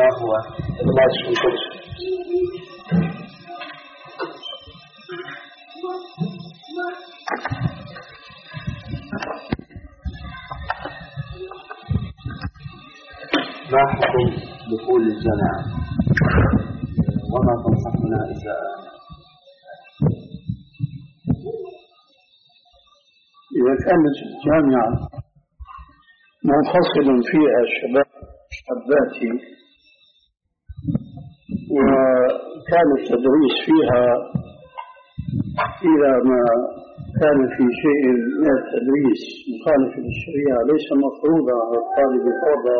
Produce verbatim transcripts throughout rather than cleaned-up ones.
ما هو إخلاص في القدس؟ ما حكم دخول الجامعة وما تنصحنا إذا إذا كانت الجامعة منفصل فيها شباب شاباتي وكان التدريس فيها إذا ما كان في شيء من التدريس مخالف للشريعة ليس مفروضا على الطالب فرضا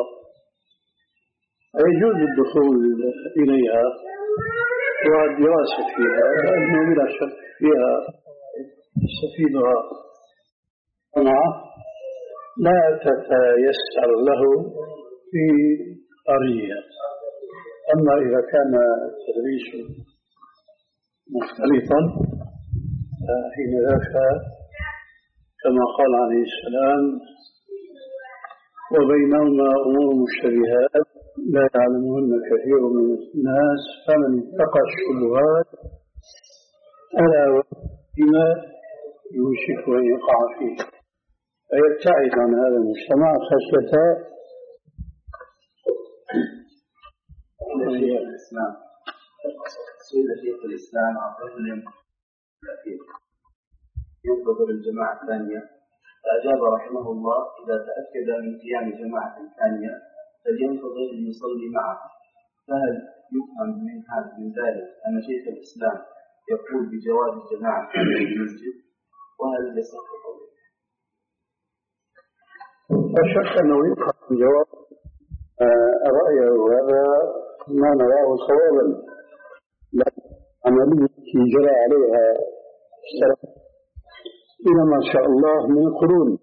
يجوز الدخول إليها والدراسة فيها لأنه بلا شك فيها يستفيدها لا تتيسر له في قرية. أما إذا كان التدريس مختلطا حين ذاك كما قال عليه السلام وبينهما أمور مشتبهات لا يعلمهن كثير من الناس فمن اتقى الشبهات ألا وبما يوشك أن يقع فيه فيبتعد عن هذا المجتمع خشية الإسلام. سئل شيخ الإسلام عن رجل ينتظر الجماعة الثانية فأجاب رحمه الله إذا تأكد من قيام جماعة ثانية فلينتظر ليصلي معه. فهل يفهم من هذا من ذلك أن شيخ الإسلام يقول بجواز الجماعة في المسجد وهل يصح قوله؟ لا شك أنه يفهم بجواز رأيه وهذا ما نراه صوابا لكن عملية جرى عليها إلى ما شاء الله من القرون.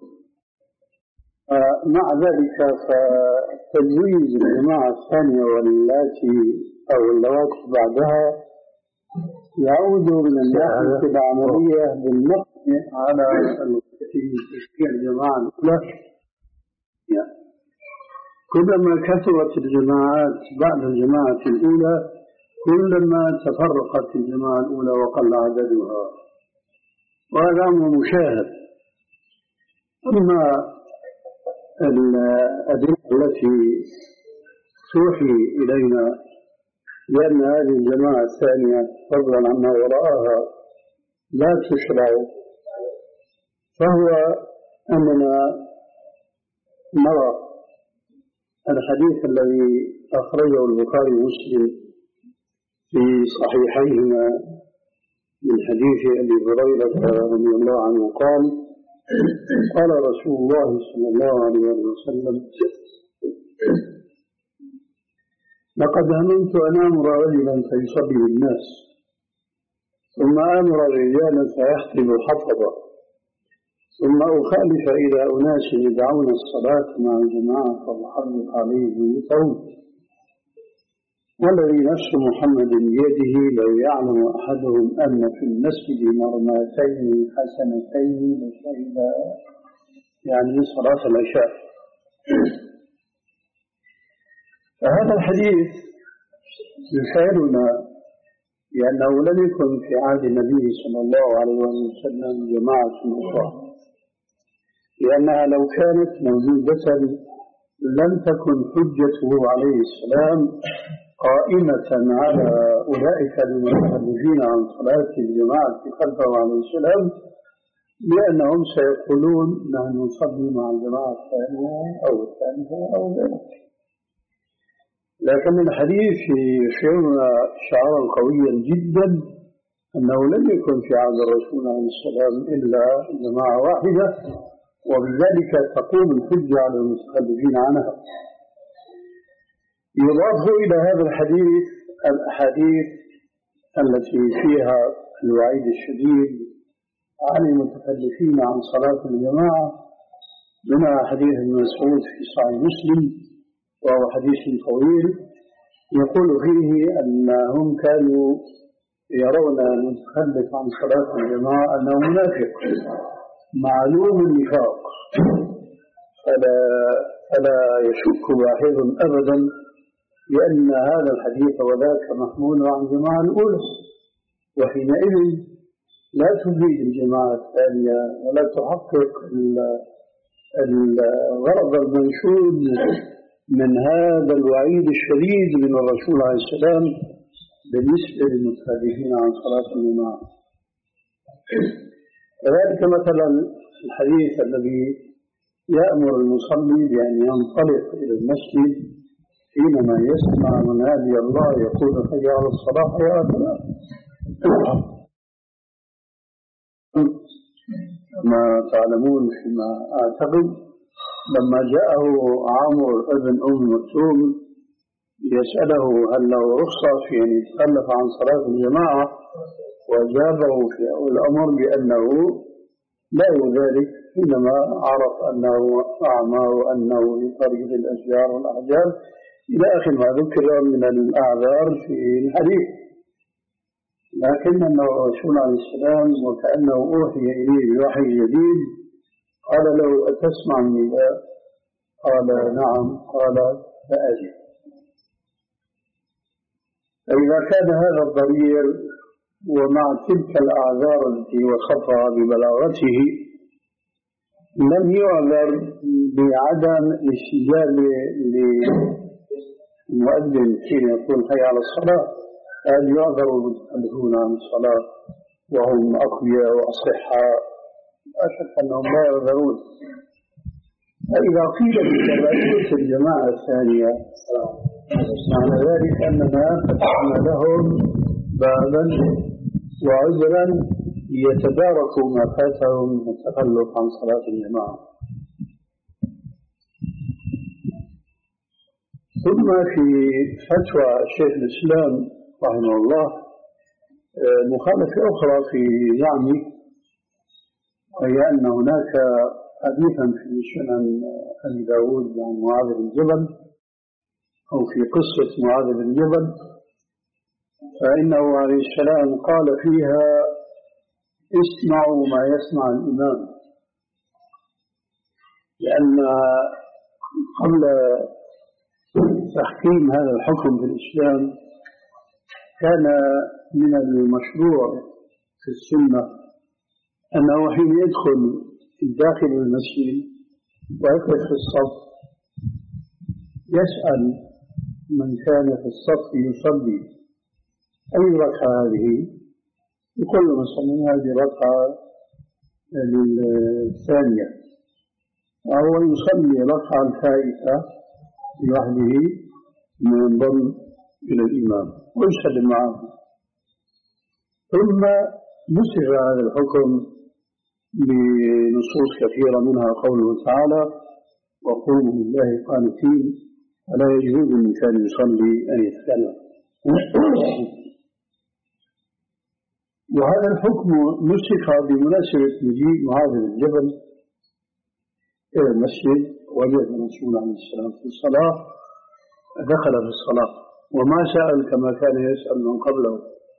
مع ذلك فتجويز الجماعة الثانية واللاتي أو اللواتي بعدها يعود من الناحية العملية بالنقص على التي تشكيل الجماعة الأولى. كلما كثرت الجماعات بعد الجماعة الأولى كلما تفرقت الجماعة الأولى وقل عددها وهذا أمر مشاهد. أما الأدلة التي توحي إلينا لأن هذه الجماعة الثانية فضلا عما وراءها لا تشرع فهو أننا نرى الحديث الذي أخرجه البخاري ومسلم في صحيحيهما من حديث أبي هريرة رضي الله عنه قال قال رسول الله صلى الله عليه وسلم لقد هممت أن آمر رجلا فيصلي بالناس ثم آمر رجالا فيحطب حطبا ثم أخالف إلى أناس يدعون الصلاة مع الجماعة فأحرق عليه بيوتهم والذي نفس محمد بيده لو يعلم أحدهم أن في المسجد مرماتين حسنتين لشهد يعني صلاة العشاء. فهذا الحديث يشعرنا لأنه لم يكن في عهد النبي صلى الله عليه وسلم جماعة أخرى لأنها لو كانت موجودة لم تكن حجته عليه السلام قائمة على أولئك المتخلفين عن صلاة الجماعة خلفه عليه السلام لأنهم سيقولون نحن نصلي مع الجماعة الثانية أو الثالثة أو غيرها. لكن الحديث يشعرنا شعارا قويا جدا أنه لم يكن في عهد الرسول عليه السلام إلا جماعة واحدة وبذلك تقوم الحجة على المتخلفين عنها. يضاف إلى هذا الحديث الأحاديث التي فيها الوعيد الشديد عن المتخلفين عن صلاة الجماعة منها حديث ابن مسعود في صحيح مسلم وهو حديث طويل يقول فيه أنهم كانوا يرون المتخلف عن صلاة الجماعة أنه منافق معلوم النفاق فلا, فلا يشك واحد أبدا لأن هذا الحديث وذاك محمول عن الجماعة الأولى، وحينئذ لا تفيد الجماعة الثانية ولا تحقق الغرض المنشود من هذا الوعيد الشديد من الرسول عليه السلام بالنسبة للمتخلفين عن صلاة الجماعة. كذلك مثلا الحديث الذي يأمر المصلي بأن ينطلق إلى المسجد حينما يسمع منادي الله يقول حي على الصلاة حي على الفلاح، كما تعلمون فيما أعتقد لما جاءه عمرو بن أم مكتوم يسأله هل له رخصة في أن يتخلف عن صلاة الجماعة، وأجابه في أول الأمر بأنه لا ذلك حينما عرف أنه أعمى وأنه لطريق الأشجار والأحجار إلى آخر ما ذكر من الأعذار في الحديث. لكن الرسول عليه السلام وكأنه أوحي إليه بوحي جديد قال له أتسمع النداء؟ قال نعم. قال فأجب. فإذا كان هذا الضرير ومع تلك الأعذار التي وصفها ببلاغته لم يعذر بعدم الاستجاب للمؤذن حين يقول حي على الصلاة، هل يعذر المتخلفون عن الصلاة وهم أقوياء وأصحاء؟ لا شك أنهم لا يعذرون. فإذا قيل بتبعية الجماعة الثانية معنى ذلك أننا فتحنا لهم بابا وعذرا يتداركوا ما فاتهم من التخلف عن صلاة الجماعة. ثم في فتوى شيخ الإسلام رحمه الله مخالفة أخرى في زعمه، وهي أن هناك حديثا في سنن أبي داود عن معاذ بن جبل أو في قصة معاذ بن جبل، فإنه عليه السلام قال فيها اسمعوا ما يسمع الإمام، لأن قبل تحكيم هذا الحكم في الإسلام كان من المشروع في السنة أنه حين يدخل داخل المسجد ويقف في الصف يسأل من كان في الصف يصلي أي ركعة هذه، يقول له مثلا هذه ركعة للثانية، وهو يصلي ركعة الفائتة لوحده منضم إلى الإمام ويسلم معه. ثم نسخ هذا الحكم بنصوص كثيرة منها قوله تعالى وقوموا لله قانتين ولا يجوز من كان يصلي أن يتكلم. وهذا الحكم نسخ بمناسبة مجيء معاذ بن جبل إلى المسجد، وجد الرسول عليه السلام في الصلاة دخل في الصلاة وما سأل كما كان يسأل من قبله.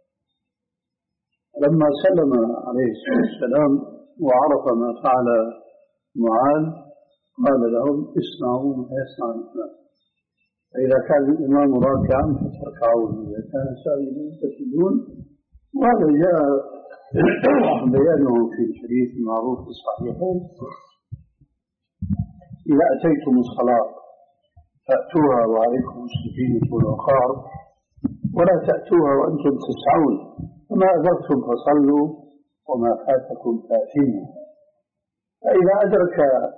لما سلم عليه السلام وعرف ما فعل معاذ قال لهم اسمعوا ما يسمع الإمام، فإذا كان الإمام راكعا فتركعون، إذا كان سائلا فسجدون. وهذا جاء بيانه في الحديث المعروف في الصحيحين إذا أتيتم الصلاة فأتوها وعليكم السكينة والوقار ولا تأتوها وأنتم تسعون، وما أدركتم فصلوا وما فاتكم فأتموا. فإذا أدرك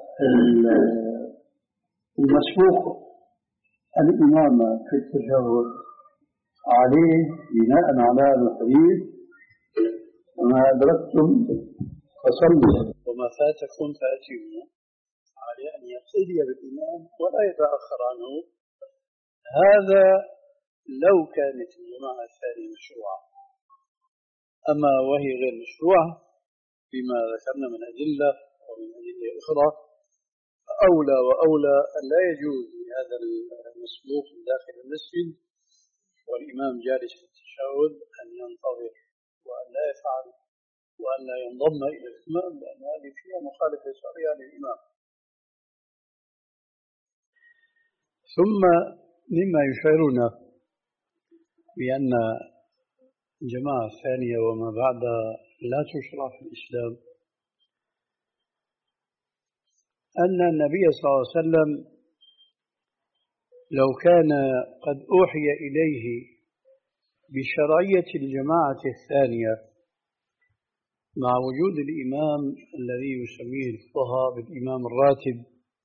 المسبوق الإمام في التشهد عليه بناء على هذا الحديث وما أدركتم فصلوا وما فاتكم فأتموا، عليه أن يقتدي بالإمام ولا يتأخر عنه. هذا لو كانت الجماعة الثانية مشروعة، أما وهي غير مشروعة بما ذكرنا من أدلة ومن أدلة أخرى، أولى وأولى أن لا يجوز لهذا المسبوق داخل المسجد والإمام جالس في التشهد أن ينتظر وأن لا يفعل وأن لا ينضم إلى الإمام، لأن هذه فيها مخالفة شرعية للإمام. ثم مما يشعرنا بأن الجماعة الثانية وما بعدها لا تشرع في الإسلام أن النبي صلى الله عليه وسلم لو كان قد أوحي إليه بشرعية الجماعة الثانية مع وجود الإمام الذي يسميه الفقهاء بالإمام الراتب،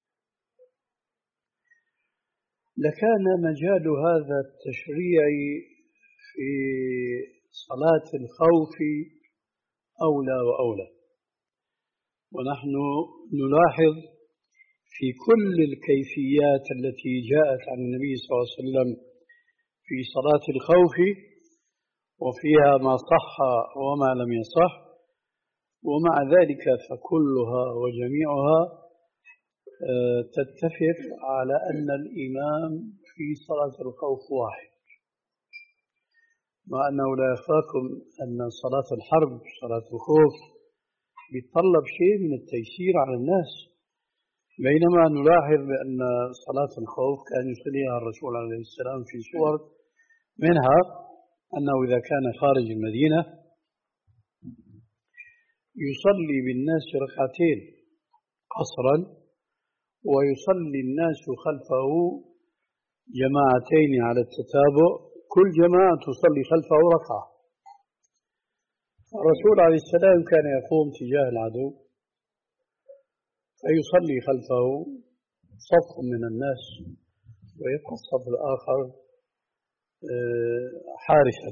لكان مجال هذا التشريع في صلاة الخوف أولى وأولى. ونحن نلاحظ في كل الكيفيات التي جاءت عن النبي صلى الله عليه وسلم في صلاة الخوف، وفيها ما صح وما لم يصح، ومع ذلك فكلها وجميعها تتفق على أن الإمام في صلاة الخوف واحد، مع أنه لا يخفاكم أن صلاة الحرب صلاة الخوف بيتطلب شيء من التيسير على الناس، بينما نلاحظ بأن صلاة الخوف كان يصليها الرسول عليه السلام في صور، منها أنه إذا كان خارج المدينة يصلي بالناس ركعتين قصرا، ويصلي الناس خلفه جماعتين على التتابع، كل جماعة تصلي خلفه ركعة. الرسول عليه السلام كان يقوم تجاه العدو فيصلي خلفه صف من الناس ويبقى الصف الآخر حارسا.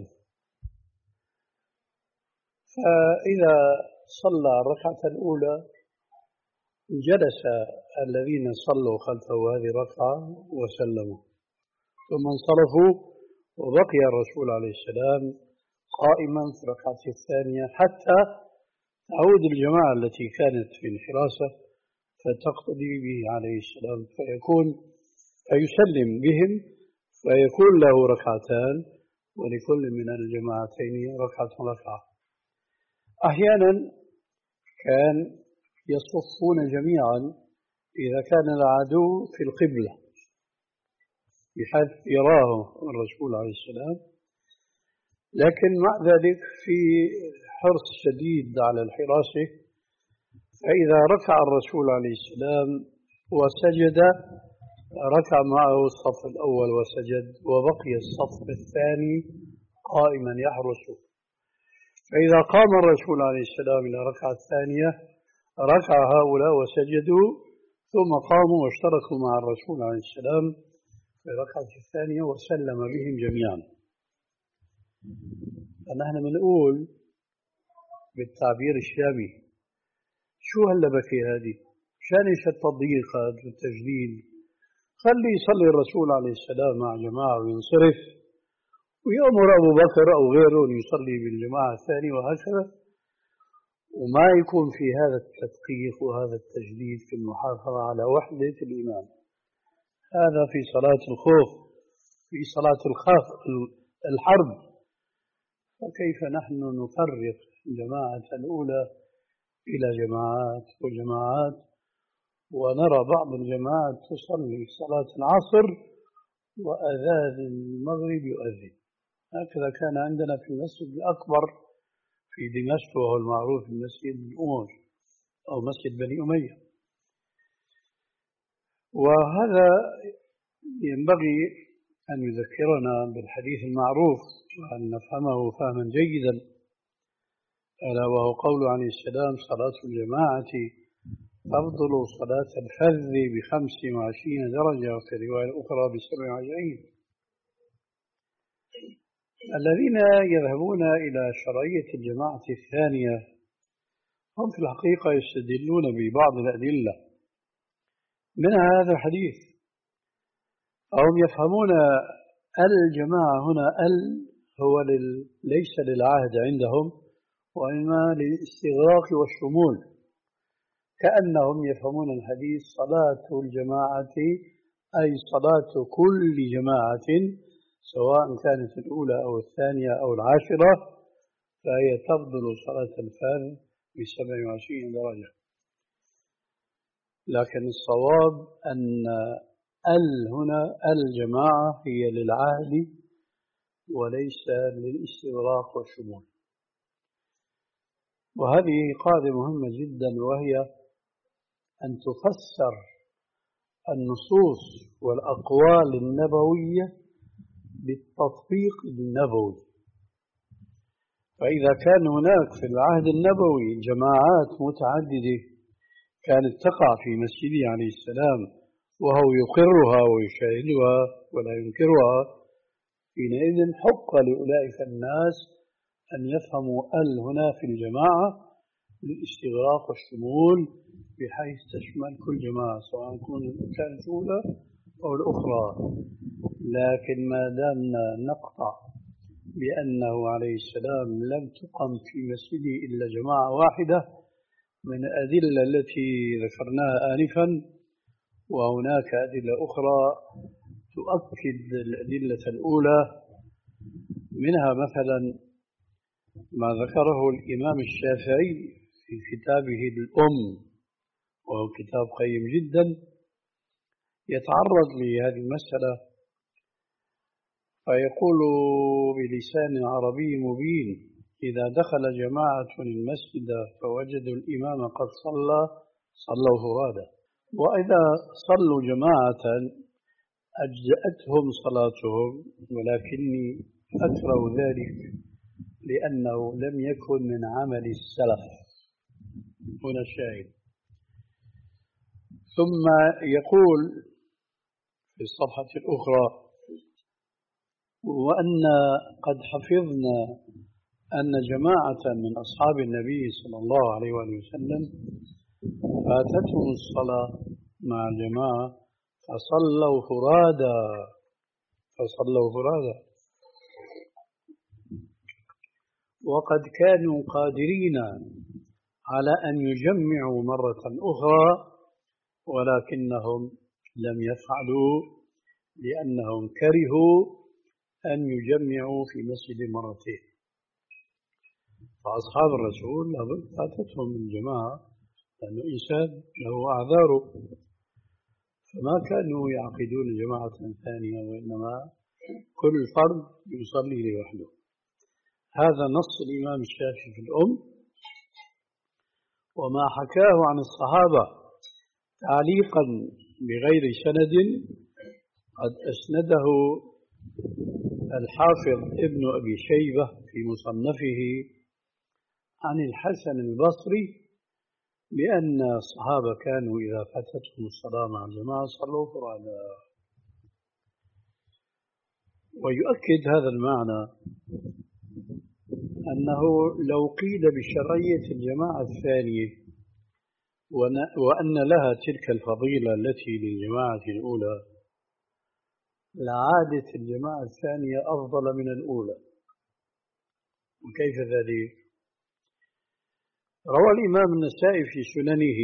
فإذا صلى الركعة الأولى جلس الذين صلوا خلفه هذه الركعة وسلموا، ثم انصرفوا وبقي الرسول عليه السلام قائما في الركعة الثانية حتى تعود الجماعة التي كانت في الحراسة فتقتدي به عليه السلام، فيكون فيسلم بهم فيكون له ركعتان ولكل من الجماعتين ركعة ركعة. أحيانا كان يصفون جميعا إذا كان العدو في القبلة بحيث يراه الرسول عليه السلام، لكن مع ذلك في حرص شديد على الحراسة، فإذا ركع الرسول عليه السلام وسجد ركع معه الصف الأول وسجد، وبقي الصف الثاني قائما يحرسه. فإذا قام الرسول عليه السلام إلى الركعة الثانية ركع هؤلاء وسجدوا، ثم قاموا واشتركوا مع الرسول عليه السلام في الركعة الثانية وسلم بهم جميعا. فنحن بنقول بالتعبير الشامي شو هاللبكة هذه؟ شان ايش التضييق هذا والتجديد؟ خلي يصلي الرسول عليه السلام مع جماعة وينصرف، ويأمر أبو بكر أو غيره أن يصلي بالجماعة الثانية، وهكذا، وما يكون في هذا التدقيق وهذا التجديد في المحافظة على وحدة الإمام. هذا في صلاة الخوف، في صلاة الخاف الحرب. فكيف نحن نفرق الجماعة الأولى إلى جماعات وجماعات، ونرى بعض الجماعات تصلي صلاة العصر وأذان المغرب يؤذن. هكذا كان عندنا في المسجد الأكبر في دمشق، وهو المعروف بمسجد الأموي أو مسجد بني أمية. وهذا ينبغي أن يذكرنا بالحديث المعروف وأن نفهمه فهما جيدا، ألا وهو قول عليه السلام: صلاة الجماعة تفضل صلاة الفذ بخمس وعشرين درجة، وفي رواية أخرى بسبع وعشرين. الذين يذهبون إلى شرعية الجماعة الثانية هم في الحقيقة يستدلون ببعض الأدلة منها هذا الحديث، أهم يفهمون الجماعة هنا ال هو لل ليس للعهد عندهم، وإنما للاستغراق والشمول، كأنهم يفهمون الحديث صلاة الجماعة أي صلاة كل جماعة سواء كانت الأولى أو الثانية أو العاشرة، فهي تفضل صلاة الفرد بسبع وعشرين درجة. لكن الصواب أن ال هنا الجماعة هي للعهد وليس للاستغراق والشمول. وهذه قاعدة مهمة جدا، وهي أن تفسر النصوص والأقوال النبوية بالتطبيق النبوي. فإذا كان هناك في العهد النبوي جماعات متعددة كانت تقع في مسجده عليه السلام وهو يقرها ويشاهدها ولا ينكرها، حينئذ حق لأولئك الناس أن يفهموا ال هنا في الجماعة للاستغراق والشمول، بحيث تشمل كل جماعة سواء كانت الأولى أو الأخرى. لكن ما دامنا نقطع بأنه عليه السلام لم تقم في مسجده إلا جماعة واحدة من الأدلة التي ذكرناها آنفا، وهناك أدلة أخرى تؤكد الأدلة الأولى، منها مثلا ما ذكره الإمام الشافعي في كتابه الأم، وهو كتاب قيم جدا يتعرض لهذه المسألة، فيقول بلسان عربي مبين: إذا دخل جماعة المسجد فوجدوا الإمام قد صلى صلوا فرادا، وإذا صلوا جماعة أجزأتهم صلاتهم، ولكني أكره ذلك لأنه لم يكن من عمل السلف. هنا الشاهد. ثم يقول في الصفحة الأخرى: وأن قد حفظنا أن جماعة من أصحاب النبي صلى الله عليه وسلم فاتتهم الصلاة مع الجماعة فصلوا فرادا فصلوا فرادا وقد كانوا قادرين على أن يجمعوا مرة أخرى، ولكنهم لم يفعلوا لأنهم كرهوا أن يجمعوا في مسجد مرتين. فأصحاب الرسول فاتتهم الجماعة لأنه إنسان له أعذاره، فما كانوا يعقدون جماعة ثانية، وإنما كل فرد يصلي لوحده. هذا نص الإمام الشافعي في الأم، وما حكاه عن الصحابة تعليقا بغير سند قد أسنده الحافظ ابن أبي شيبة في مصنفه عن الحسن البصري بأن الصحابة كانوا إذا فاتتهم الصلاة مع الجماعة صلوا فرادا. ويؤكد هذا المعنى أنه لو قيل بشرعية الجماعة الثانية وأن لها تلك الفضيلة التي للجماعة الأولى لعادت الجماعة الثانية أفضل من الأولى. وكيف ذلك؟ روى الإمام النسائي في سننه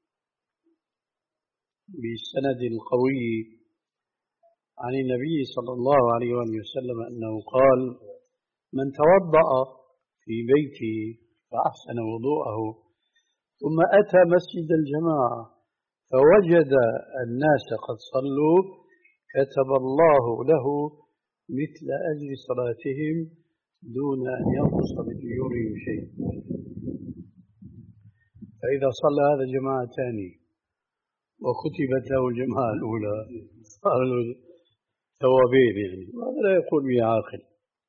بسند قوي عن النبي صلى الله عليه وسلم أنه قال: من توضأ في بيته فأحسن وضوءه ثم أتى مسجد الجماعة فوجد الناس قد صلوا كتب الله له مثل أجر صلاتهم دون أن ينقص بأجورهم شيء. فإذا صلى هذا جماعة ثاني وكتبت له الجماعة الأولى صار له ثوابين، يعني وهذا لا يقول به عاقل.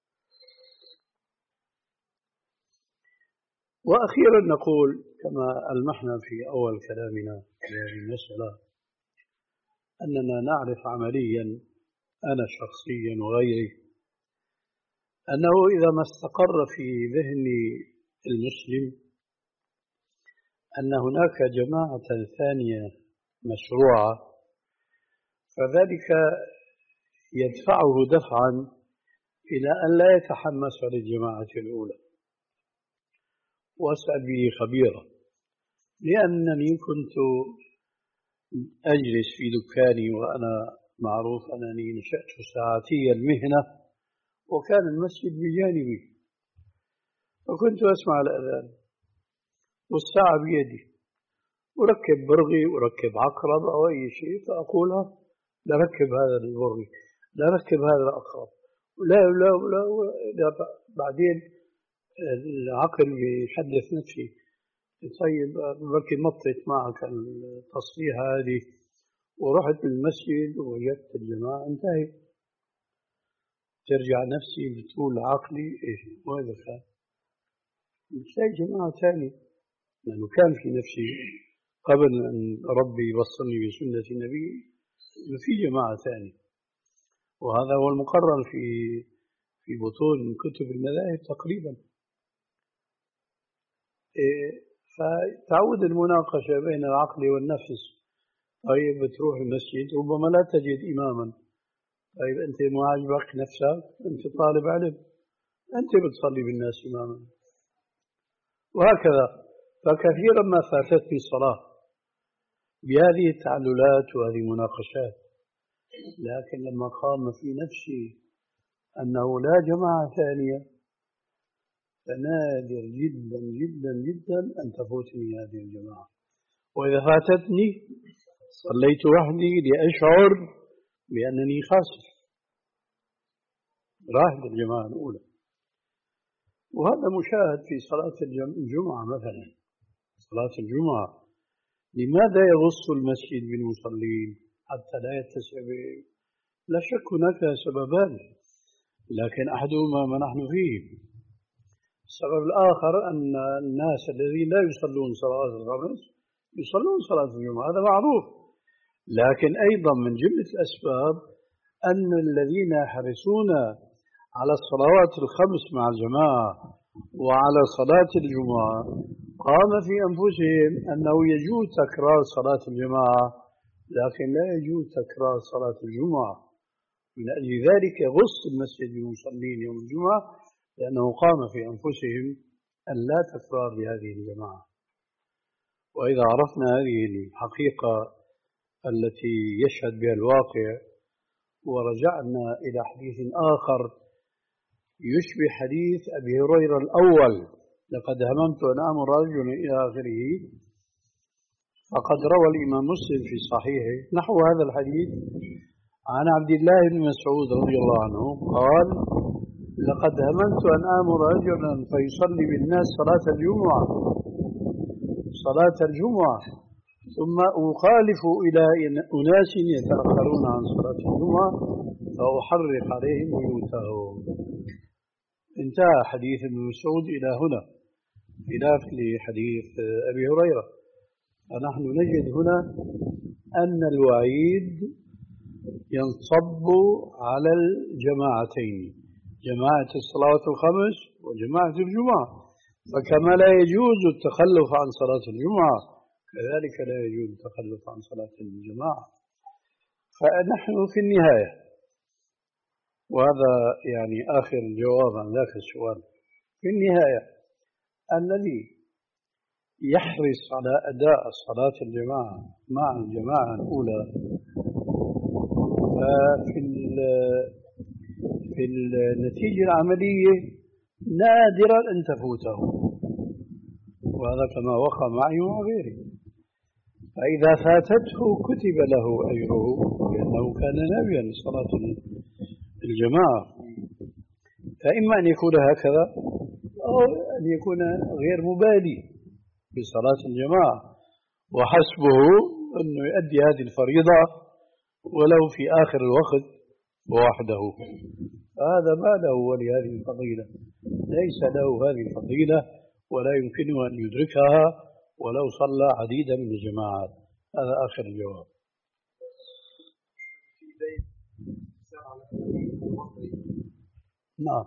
وأخيرا نقول كما ألمحنا في أول كلامنا في هذه المسألة أننا نعرف عمليا، أنا شخصيا وغيري، أنه إذا ما استقر في ذهن المسلم أن هناك جماعة ثانية مشروعة، فذلك يدفعه دفعا إلى أن لا يتحمس للجماعة الأولى. وأسأل به خبيرا، لأنني كنت أجلس في دكاني وأنا معروف أنني نشأت ساعتي المهنة وكان المسجد بجانبي، فكنت أسمع الأذان والساعة بيدي، أركب برغي أركب عقرب أو أي شيء فأقولها لركب هذا البري، لركب هذا الأقرب، لا لا لا, لا بعدين العقل بيحدث نفسي، طيب بركي مطت معك التصريح هذه ورحت المسجد ووجدت الجماعة انتهي، ترجع نفسي بتقول عقلي ايش وهذا كان مش لاقي جماعة ثانية، لأنه كان في نفسي قبل أن ربي يوصلني بسنة النبي في جماعة ثانية، وهذا هو المقرر في في بطون كتب المذاهب تقريبا. إيه فتعود المناقشة بين العقل والنفس. طيب بتروح المسجد ربما لا تجد إماما، طيب أنت ما عجبك نفسك، أنت طالب علم، أنت بتصلي بالناس إماما، وهكذا. فكثيرا ما فاتتني الصلاة بهذه التعللات وهذه المناقشات، لكن لما قام في نفسي أنه لا جماعة ثانية فنادر جدا جدا جدا أن تفوتني هذه الجماعة، وإذا فاتتني صليت وحدي لأشعر بأنني خاسر، راحت الجماعة الأولى. وهذا مشاهد في صلاة الجمعة مثلا. صلاة الجمعة لماذا يغص المسجد بالمصلين حتى لا يتسع بهم؟ لا شك هناك سببان، لكن أحدهما ما نحن فيه. السبب الآخر أن الناس الذين لا يصلون صلاة الخمس يصلون صلاة الجمعة، هذا معروف. لكن أيضا من جملة الأسباب أن الذين يحرصون على الصلوات الخمس مع الجماعة وعلى صلاة الجمعة قام في أنفسهم أنه يجوز تكرار صلاة الجماعة، لكن لا يجوز تكرار صلاة الجمعة. من أجل ذلك غص المسجد بالمصلين يوم الجمعة، لأنه قام في أنفسهم أن لا تكرار لهذه الجماعة. وإذا عرفنا هذه الحقيقة التي يشهد بها الواقع ورجعنا إلى حديث آخر يشبه حديث أبي هريرة الأول لقد هممت أن آمر رجلا إلى آخره، فقد روى الإمام مسلم في صحيحه نحو هذا الحديث عن عبد الله بن مسعود رضي الله عنه قال: لقد هممت أن آمر رجلا فيصلي بالناس صلاة الجمعة صلاة الجمعة ثم أخالف إلى أناس يتأخرون عن صلاة الجمعة فأحرق عليهم بيوتهم. انتهى حديث ابن مسعود إلى هنا، خلاف لحديث أبي هريرة. فنحن نجد هنا أن الوعيد ينصب على الجماعتين، جماعة الصلاة الخمس وجماعة الجمعة. فكما لا يجوز التخلف عن صلاة الجمعة كذلك لا يجوز التخلف عن صلاة الجماعة. فنحن في النهاية، وهذا يعني آخر الجواب عن ذاك السؤال، في النهاية الذي يحرص على أداء صلاة الجماعة مع الجماعة الأولى ففي في النتيجة العملية نادرا أن تفوته، وهذا كما وقع معي ومع غيري. فإذا فاتته كتب له أجره لأنه كان ناويا لصلاة الجماعة. فإما أن يكون هكذا أو أن يكون غير مبالي بصلاة الجماعة وحسبه أنه يؤدي هذه الفريضة ولو في آخر الوقت وحده. هذا ما له ولهذه الفضيلة، ليس له هذه الفضيلة ولا يمكنه أن يدركها ولو صلى عديدا من الجماعات. هذا آخر الجواب. نعم.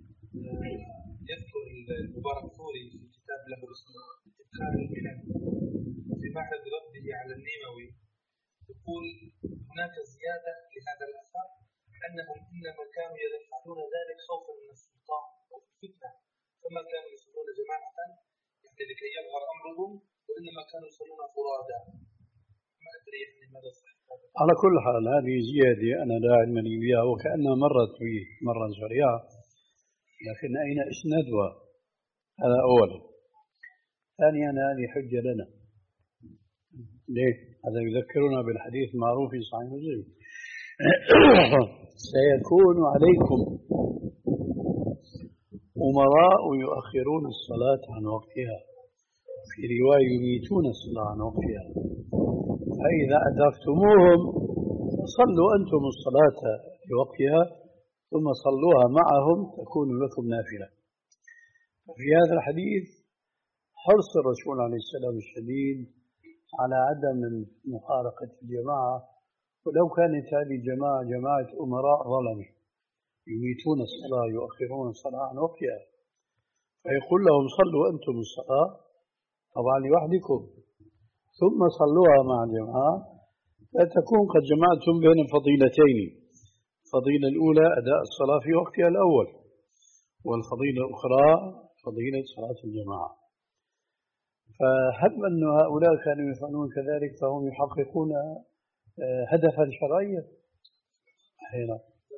يذكر المبارك فوري في كتاب له اسمه إدخال المنن في معرض رده على النيموي، يقول هناك زيادة لهذا الأثر أنهم إنما كانوا يفعلون ذلك خوفا من السلطان أو الفتنة، فما كانوا يصلون جماعة يعني لكي يظهر أمرهم، وإنما كانوا يصلون فرادا. ما أدري يعني ماذا صحيح. على كل حال هذه زيادة أنا لا علم لي بها وكأنها مرت بي مرة سريعة، لكن أين إسنادها؟ هذا أولا. ثانيا هذه حجة لنا. ليه؟ هذا يذكرنا بالحديث المعروف في صحيح مسلم سيكون عليكم أمراء يؤخرون الصلاة عن وقتها، في رواية يميتون الصلاة عن وقتها، فإذا أدركتموهم صلوا أنتم الصلاة لوقتها ثم صلوها معهم تكون لكم نافلة. في هذا الحديث حرص الرسول عليه السلام الشديد على عدم مفارقة الجماعة، ولو كانت هذه الجماعة جماعة أمراء ظلمة يميتون الصلاة يؤخرون الصلاة عن وقتها، فيقول لهم صلوا أنتم الصلاة طبعا لوحدكم ثم صلوها مع الجماعة، فتكون قد جمعتم بين الفضيلتين. الفضيلة الأولى أداء الصلاة في وقتها الأول، والفضيلة الأخرى فضيلة صلاة الجماعة. فهم أن هؤلاء كانوا يفعلون كذلك فهم يحققون هدفا شرعيا. هنا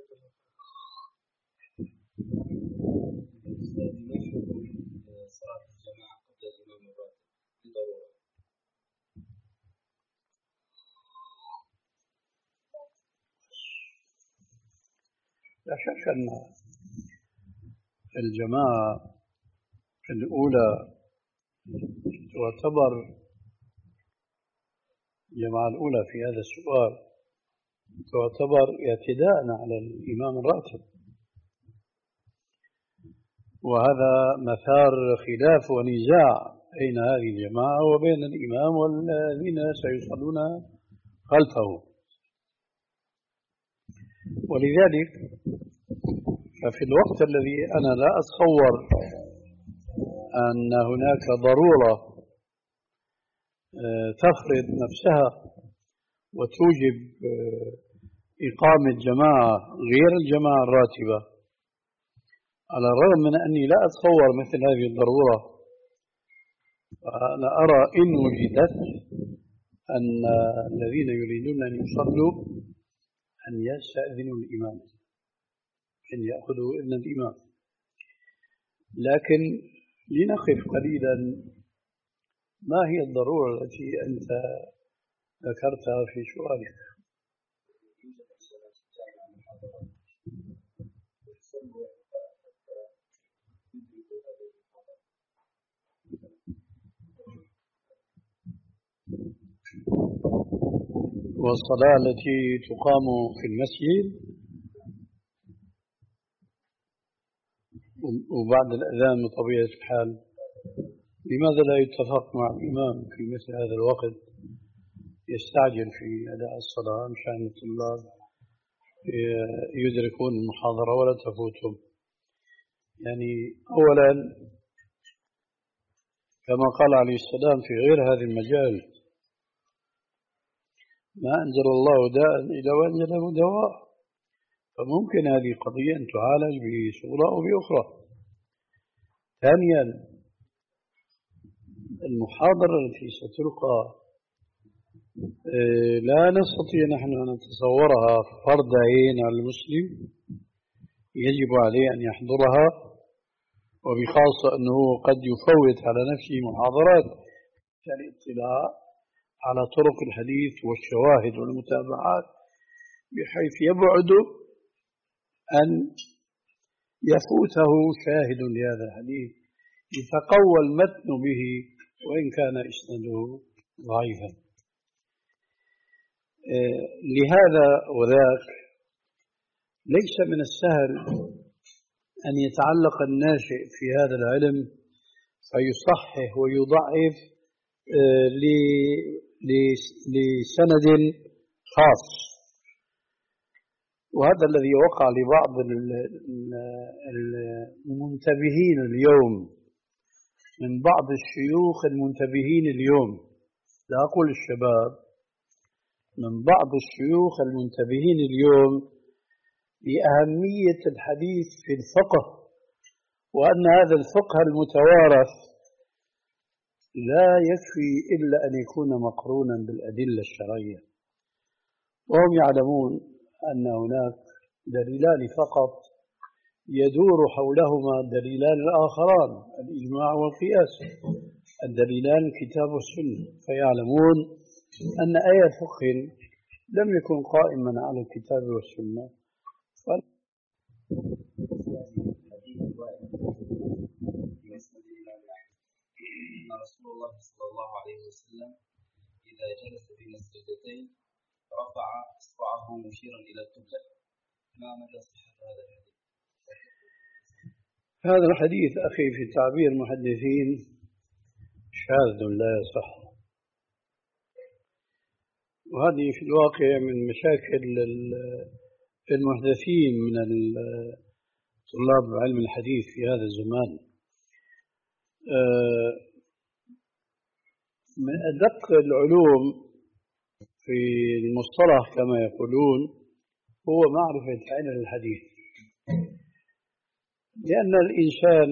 لا شك أن الجماعة الأولى تعتبر الجماعة الأولى في هذا السؤال تعتبر اعتداء على الإمام الراتب، وهذا مثار خلاف ونزاع بين هذه الجماعة وبين الإمام والذين سيصلون خلفه. ولذلك ففي الوقت الذي أنا لا أتصور أن هناك ضرورة تفرض نفسها وتوجب إقامة جماعة غير الجماعة الراتبة، على الرغم من أني لا أتصور مثل هذه الضرورة، أنا أرى إن وجدت أن الذين يريدون أن يصلوا أن يستأذنوا الإمام، أن يأخذوا إذن الإمام. لكن لنقف قليلا، ما هي الضرورة التي أنت ذكرتها في سؤالك؟ والصلاة التي تقام في المسجد وبعد الأذان بطبيعة الحال، لماذا لا يتفق مع الإمام في مثل هذا الوقت يستعجل في أداء الصلاة مشان الطلاب يدركون المحاضرة ولا تفوتهم؟ يعني أولا كما قال عليه السلام في غير هذا المجال: ما أنزل الله داء إلا وأنزل له دواء. فممكن هذه قضية أن تعالج بصورة أو بأخرى. ثانيا، المحاضرة التي ستلقى لا نستطيع نحن أن نتصورها فرض عين على المسلم، يجب عليه أن يحضرها، وبخاصة أنه قد يفوت على نفسه محاضرات كالاطلاع على طرق الحديث والشواهد والمتابعات، بحيث يبعد أن يفوته شاهد لهذا الحديث يتقوى المتن به وإن كان إسناده ضعيفا. لهذا وذاك ليس من السهل أن يتعلق الناشئ في هذا العلم فيصحح ويضعف لسند خاص، وهذا الذي وقع لبعض المنتبهين اليوم، من بعض الشيوخ المنتبهين اليوم، لا أقول الشباب، من بعض الشيوخ المنتبهين اليوم لأهمية الحديث في الفقه، وأن هذا الفقه المتوارث لا يكفي إلا أن يكون مقرونا بالأدلة الشرعية، وهم يعلمون أن هناك دليلان فقط يدور حولهما دليلان الآخران: الإجماع والقياس. الدليلان الكتاب والسنة، فيعلمون أن أي فقه لم يكن قائما على الكتاب والسنة. أن رسول الله صلى الله عليه وسلم إذا جلس بين السجدتين رفع إصبعه مشيرا إلى القبلة، ما مدى صحة هذا الحديث؟ هذا الحديث أخي في تعبير المحدثين شاذ لا يصح، وهذه في الواقع من مشاكل المحدثين من طلاب علم الحديث في هذا الزمان. من أدق العلوم في المصطلح كما يقولون هو معرفة علم الحديث، لأن الإنسان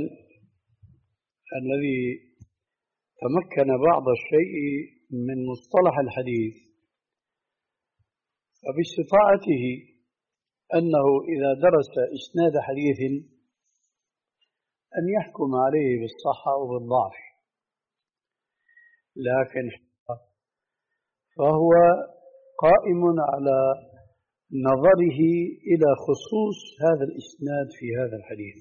الذي تمكن بعض الشيء من مصطلح الحديث فباستطاعته أنه إذا درس إسناد حديث أن يحكم عليه بالصحة أو بالضعف، لكن فهو قائم على نظره إلى خصوص هذا الإسناد في هذا الحديث.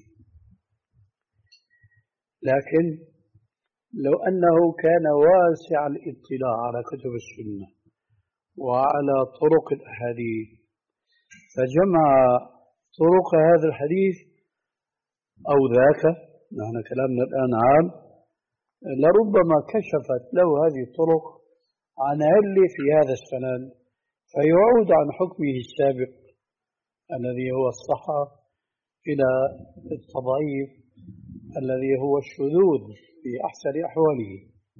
لكن لو أنه كان واسع الاطلاع على كتب السنة وعلى طرق الأحاديث فجمع طرق هذا الحديث أو ذاك، نحن كلامنا الآن عام، لربما كشفت له هذه الطرق عن علة في هذا السند فيعود عن حكمه السابق الذي هو الصحة إلى التضعيف الذي هو الشذوذ في أحسن أحواله.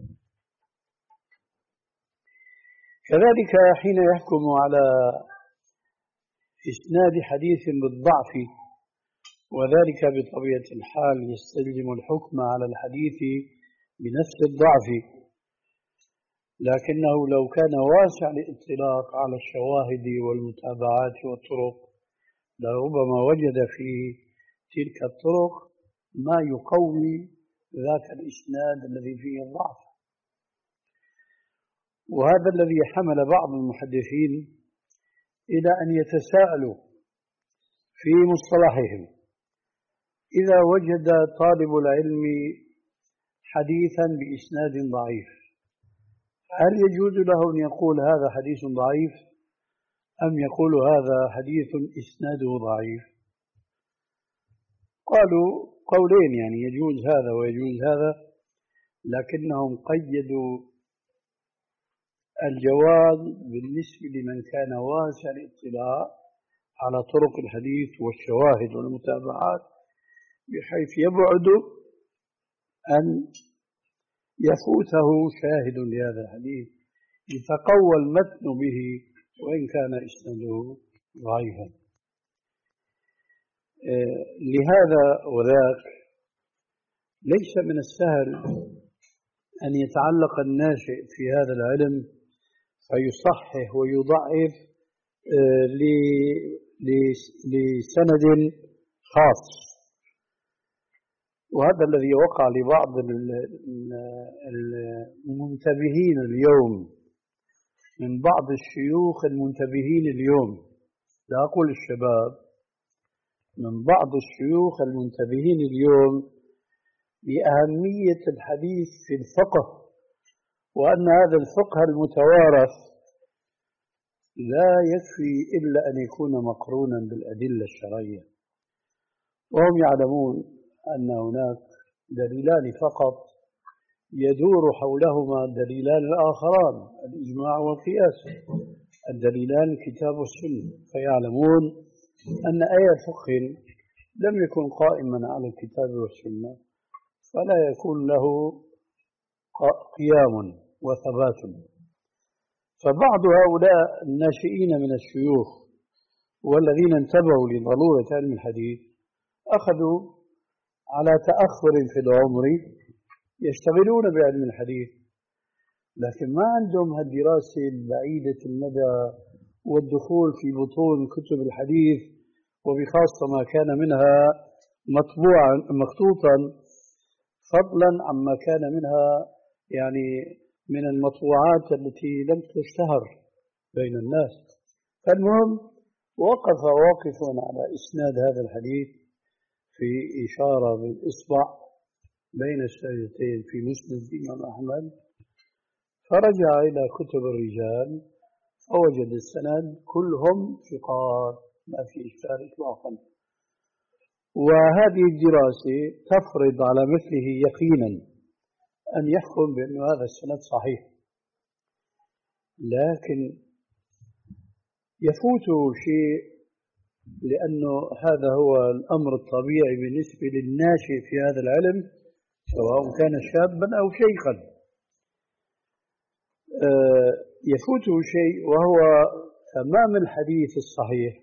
كذلك حين يحكم على إسناد حديث بالضعف، وذلك بطبيعة الحال يستلزم الحكم على الحديث بنفس الضعف، لكنه لو كان واسع الاطلاق على الشواهد والمتابعات والطرق لربما وجد في تلك الطرق ما يقوي ذاك الإسناد الذي فيه الضعف. وهذا الذي حمل بعض المحدثين إلى أن يتساءلوا في مصطلحهم إذا وجد طالب العلم حديثا بإسناد ضعيف هل يجوز له أن يقول هذا حديث ضعيف أم يقول هذا حديث إسناده ضعيف؟ قالوا قولين، يعني يجوز هذا ويجوز هذا، لكنهم قيدوا الجواز بالنسبة لمن كان واسع الاطلاع على طرق الحديث والشواهد والمتابعات بحيث يبعد أن يفوته شاهد لهذا الحديث يتقوى المتن به وإن كان إسناده ضعيفا. لهذا وذاك ليس من السهل أن يتعلق الناشئ في هذا العلم فيصحح ويضعف لسند خاص، وهذا الذي وقع لبعض المنتبهين اليوم من بعض الشيوخ المنتبهين اليوم، لا أقول الشباب، من بعض الشيوخ المنتبهين اليوم بأهمية الحديث في الفقه، وأن هذا الفقه المتوارث لا يكفي إلا أن يكون مقرونا بالأدلة الشرعية، وهم يعلمون أن هناك دليلان فقط يدور حولهما دليلان الآخران، الإجماع والقياس، الدليلان الكتاب والسنة، فيعلمون أن أي فقه لم يكن قائما على الكتاب والسنة فلا يكون له قيام وثبات. فبعض هؤلاء الناشئين من الشيوخ والذين انتبهوا لضرورة علم الحديث أخذوا على تأخر في العمر يشتغلون بعلم الحديث، لكن ما عندهم الدراسة البعيدة المدى والدخول في بطون كتب الحديث، وبخاصة ما كان منها مطبوعا مخطوطا، فضلا عما كان منها يعني من المطبوعات التي لم تشتهر بين الناس. فالمهم وقف واقف على إسناد هذا الحديث في إشارة بالإصبع بين السجدتين في مسند الإمام أحمد، فرجع إلى كتب الرجال فوجد السند كلهم ثقات ما في إشكال إطلاقا. وهذه الدراسة تفرض على مثله يقينا أن يحكم بأن هذا السند صحيح، لكن يفوته شيء لأنه هذا هو الأمر الطبيعي بالنسبة للناشئ في هذا العلم سواء كان شابا أو شيخا. يفوته شيء وهو تمام الحديث الصحيح،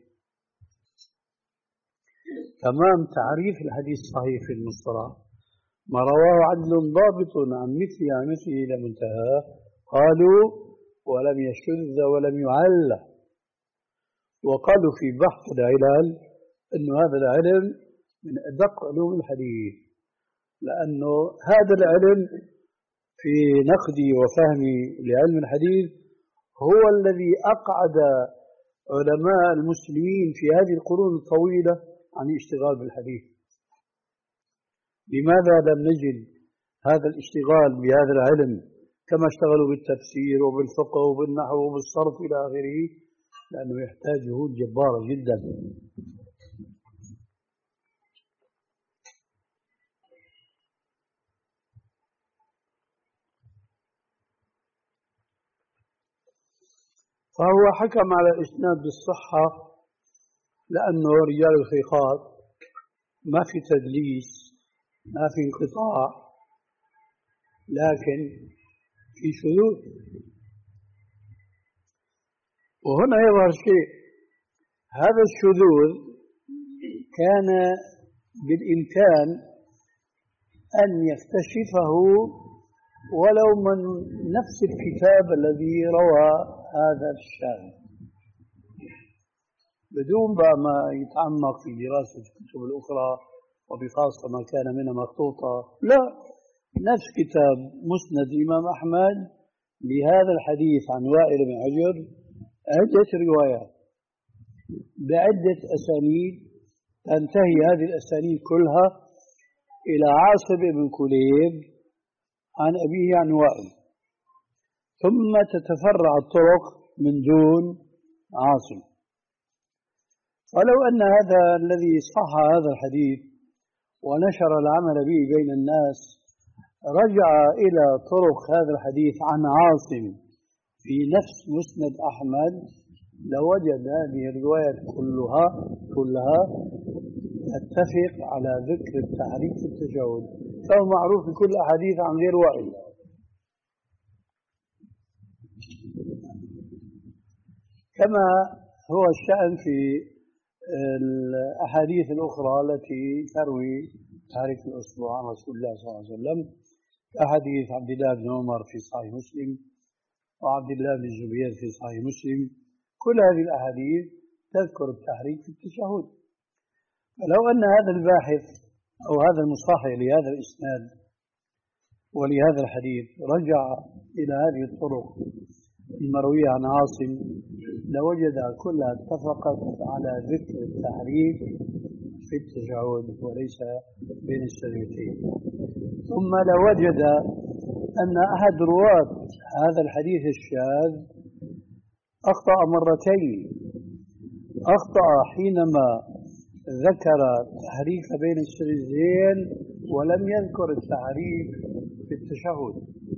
تمام تعريف الحديث الصحيح في المصطلح، ما رواه عدل ضابط عن مثله عن مثله إلى منتهى، قالوا ولم يشذ ولم يعل. وقالوا في بحث العلل أن هذا العلم من أدق علوم الحديث، لأنه هذا العلم في نقدي وفهمي لعلم الحديث هو الذي أقعد علماء المسلمين في هذه القرون الطويلة عن الاشتغال بالحديث. لماذا لم نجد هذا الاشتغال بهذا العلم كما اشتغلوا بالتفسير وبالفقه وبالنحو وبالصرف إلى آخره؟ لأنه يحتاج جهود جبارة جدا. فهو حكم على الإسناد بالصحة لأنه رجال الثقات، ما في تدليس، ما في انقطاع، لكن في شذوذ. وهنا يظهر شيء، هذا الشذوذ كان بالإمكان أن يكتشفه ولو من نفس الكتاب الذي روى هذا الشاذ، بدون بقى ما يتعمق في دراسة الكتب الأخرى وبخاصة ما كان منها مخطوطة. لا، نفس كتاب مسند الإمام أحمد لهذا الحديث عن وائل بن حجر عدة روايات بعدة أسانيد، تنتهي هذه الأسانيد كلها إلى عاصم بن كليب عن أبيه عن وائل، ثم تتفرع الطرق من دون عاصم. ولو أن هذا الذي صح هذا الحديث ونشر العمل به بين الناس رجع إلى طرق هذا الحديث عن عاصم في نفس مسند أحمد لوجد هذه الروايات كلها كلها تتفق على ذكر التحريك في التشهد، فهو معروف في كل أحاديث عن غير وائل. كما هو الشأن في الأحاديث الأخرى التي تروي تحريك الأصبع عن رسول الله صلى الله عليه وسلم، أحاديث عبد الله بن عمر في صحيح مسلم وعبد الله بن الزبير في صحيح مسلم، كل هذه الأحاديث تذكر التحريك في التشهد. فلو أن هذا الباحث أو هذا المصحح لهذا الإسناد ولهذا الحديث رجع إلى هذه الطرق المروية عن عاصم لوجد كلها اتفقت على ذكر التحريك في التشهد وليس بين السجدتين. ثم لوجد أن أحد رواة هذا الحديث الشاذ أخطأ مرتين، أخطأ حينما ذكر التحريك بين السجدتين ولم يذكر التحريك في التشهد،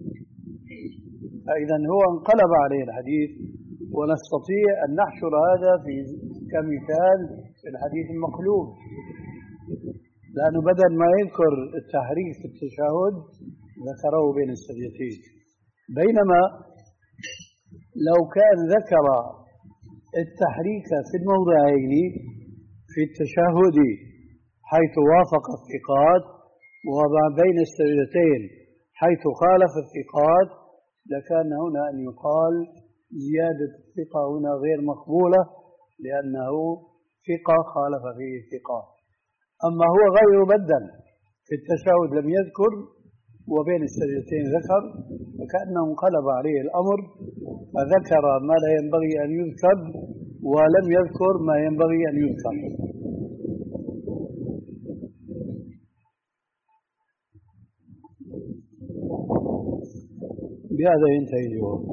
فإذا هو انقلب عليه الحديث. ونستطيع أن نحشر هذا في كمثال في الحديث المقلوب، لأنه بدل ما يذكر التحريك في التشهد ذكره بين السجدتين، بينما لو كان ذكر التحريك في الموضعين في التشهد حيث وافق الثقات وما بين السجدتين حيث خالف الثقات لكان هنا أن يقال زيادة الثقة هنا غير مقبولة لأنه ثقة خالف فيه الثقات. أما هو غير مبدل، في التشهد لم يذكر وبين السجدتين ذكر، فكأنه انقلب عليه الأمر فذكر ما لا ينبغي أن يذكر ولم يذكر ما ينبغي أن يذكر. بهذا ينتهي الجواب.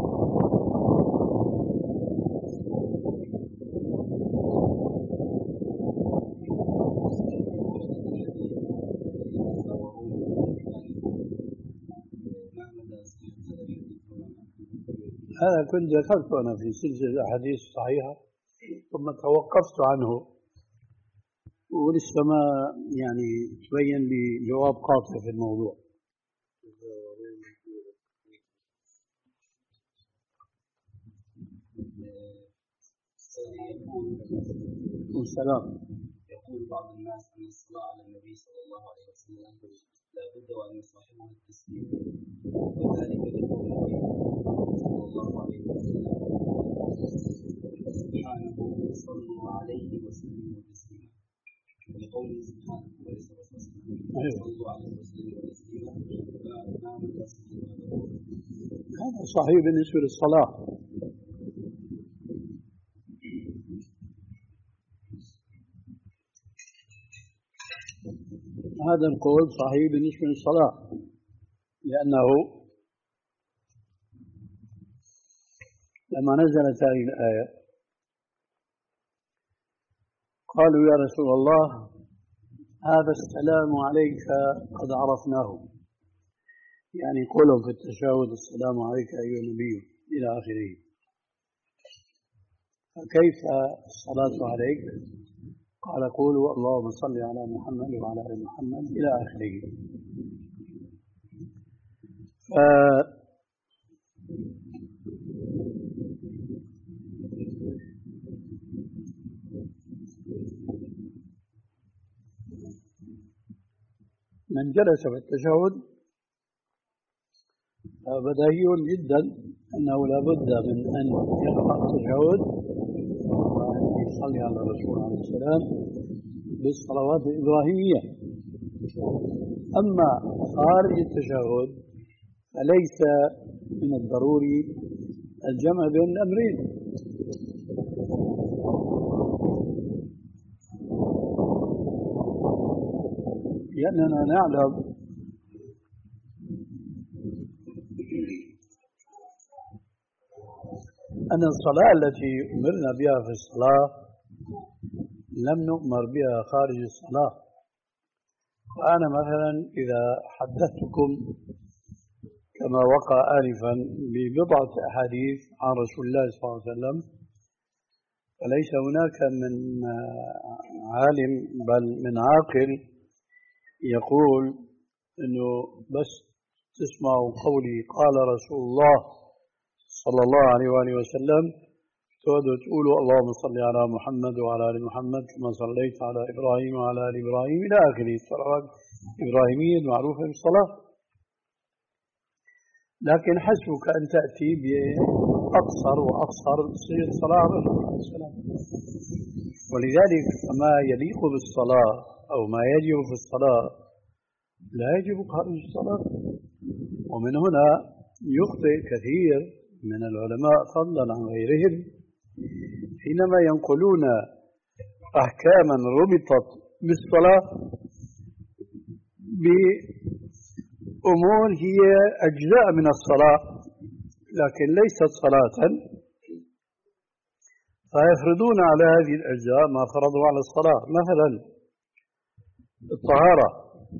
هذا كنت ذكرت أنا في سلسلة الأحاديث الصحيحة ثم توقفت عنه ولسه ما يعني تبين لي جواب قاطع في الموضوع. والسلام. يقول بعض الناس أن الصلاة على النبي صلى الله عليه وسلم لا بد وأن يصاحبه التسليم، وذلك لقوله صلى الله عليه وسلم سبحانه صلوا عليه وسلموا تسليما، ولقوله سبحانه وليس وسلم صلوا عليه وسلموا تسليما. ما مدى صحة هذا صحيح بالنسبة للصلاة. هذا القول صحيح بالنسبة للصلاة، لأنه لما نزلت هذه الآية قالوا يا رسول الله هذا السلام عليك قد عرفناه، يعني قولهم في التشهد السلام عليك أيها النبي إلى آخره، فكيف الصلاة عليك؟ قال قولوا اللهم صل على محمد وعلى آل محمد إلى آخره. ف من جلس في التشهد بديهي جدا أنه لا بد من أن يقرأ التشهد وأن يصلي على الرسول عليه السلام بالصلوات الإبراهيمية. أما خارج التشهد فليس من الضروري الجمع بين الأمرين، لأننا نعلم أن الصلاة التي أمرنا بها في الصلاة لم نؤمر بها خارج الصلاة. وأنا مثلا إذا حدثتكم كما وقع آنفا ببضعة أحاديث عن رسول الله صلى الله عليه وسلم، فليس هناك من عالم بل من عاقل يقول إنه بس تسمعوا قولي قال رسول الله صلى الله عليه وآله وسلم تقولوا اللهم صل على محمد وعلى آل محمد كما صليت على إبراهيم وعلى آل إبراهيم إلى آخره. الصلوات الإبراهيمية معروفة بالصلاة، لكن حسبك أن تأتي بأقصر وأقصر صيغ صلاة الرسول عليه السلام. ولذلك ما يليق بالصلاة أو ما يجب في الصلاة لا يجب خارج الصلاة. ومن هنا يخطئ كثير من العلماء فضلا عن غيرهم حينما ينقلون أحكاما ربطت بالصلاة بأمور هي أجزاء من الصلاة لكن ليست صلاة، فيفرضون على هذه الأجزاء ما فرضوا على الصلاة. مثلا الطهارة،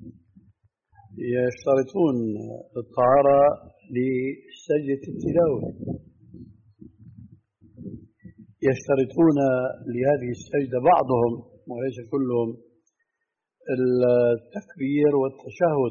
يشترطون الطهارة لسجدة التلاوة، يشترطون لهذه السجدة بعضهم وليس كلهم التكبير والتشهد.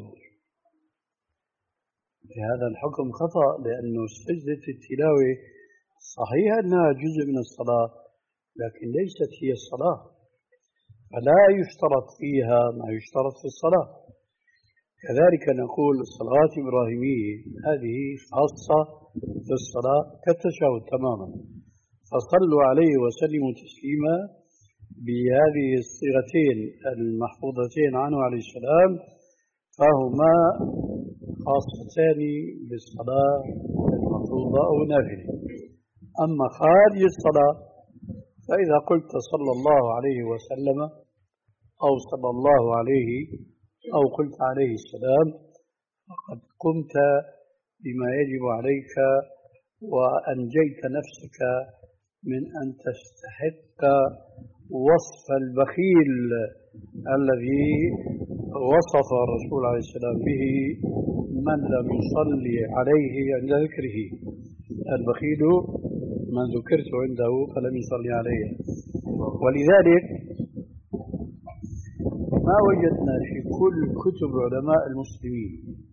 هذا الحكم خطأ، لأن سجدة التلاوة صحيح أنها جزء من الصلاة لكن ليست هي الصلاة، فلا يشترط فيها ما يشترط في الصلاة. كذلك نقول الصلاة الإبراهيمية هذه خاصة بالصلاة كالتشهد تماما، فصلوا عليه وسلموا تسليما بهذه الصيغتين المحفوظتين عنه عليه السلام، فهما خاصتان بالصلاة المفروضة أو النافلة. أما خارج الصلاة فإذا قلت صلى الله عليه وسلم أو صلى الله عليه أو قلت عليه السلام فقد قمت بما يجب عليك وأنجيت نفسك من أن تستحق وصف البخيل الذي وصف الرسول عليه السلام به من لم يصلي عليه عند ذكره. البخيل من ذكرت عنده فلم يصلي عليه. ولذلك ما وجدنا في كل كتب علماء المسلمين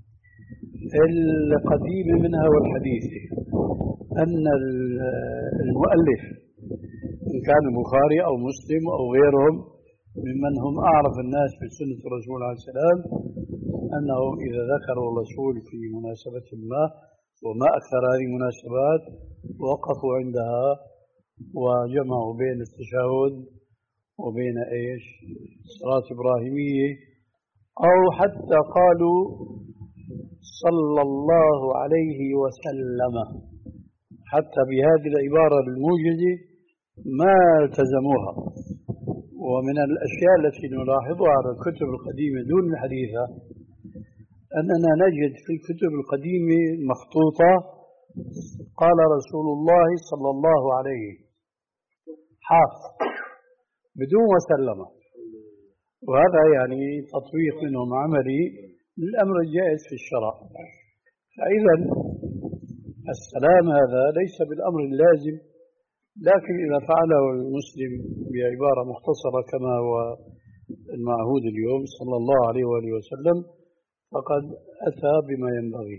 القديم منها والحديث أن المؤلف إن كان البخاري أو مسلم أو غيرهم ممن هم أعرف الناس بسنة الرسول عليه السلام أنهم إذا ذكروا الرسول في مناسبة ما وما أكثر هذه المناسبات وقفوا عندها وجمعوا بين التشهد وبين إيش الصلاة الإبراهيمية أو حتى قالوا صلى الله عليه وسلم حتى بهذه العبارة الموجزة ما التزموها. ومن الأشياء التي نلاحظها على الكتب القديمة دون الحديثة أننا نجد في الكتب القديمة المخطوطة قال رسول الله صلى الله عليه حاف بدون وسلم، وهذا يعني تطبيق منهم عملي للأمر الجائز في الشرع. فإذا السلام هذا ليس بالأمر اللازم، لكن إذا فعله المسلم بعبارة مختصرة كما هو المعهود اليوم صلى الله عليه وآله وسلم فقد أتى بما ينبغي.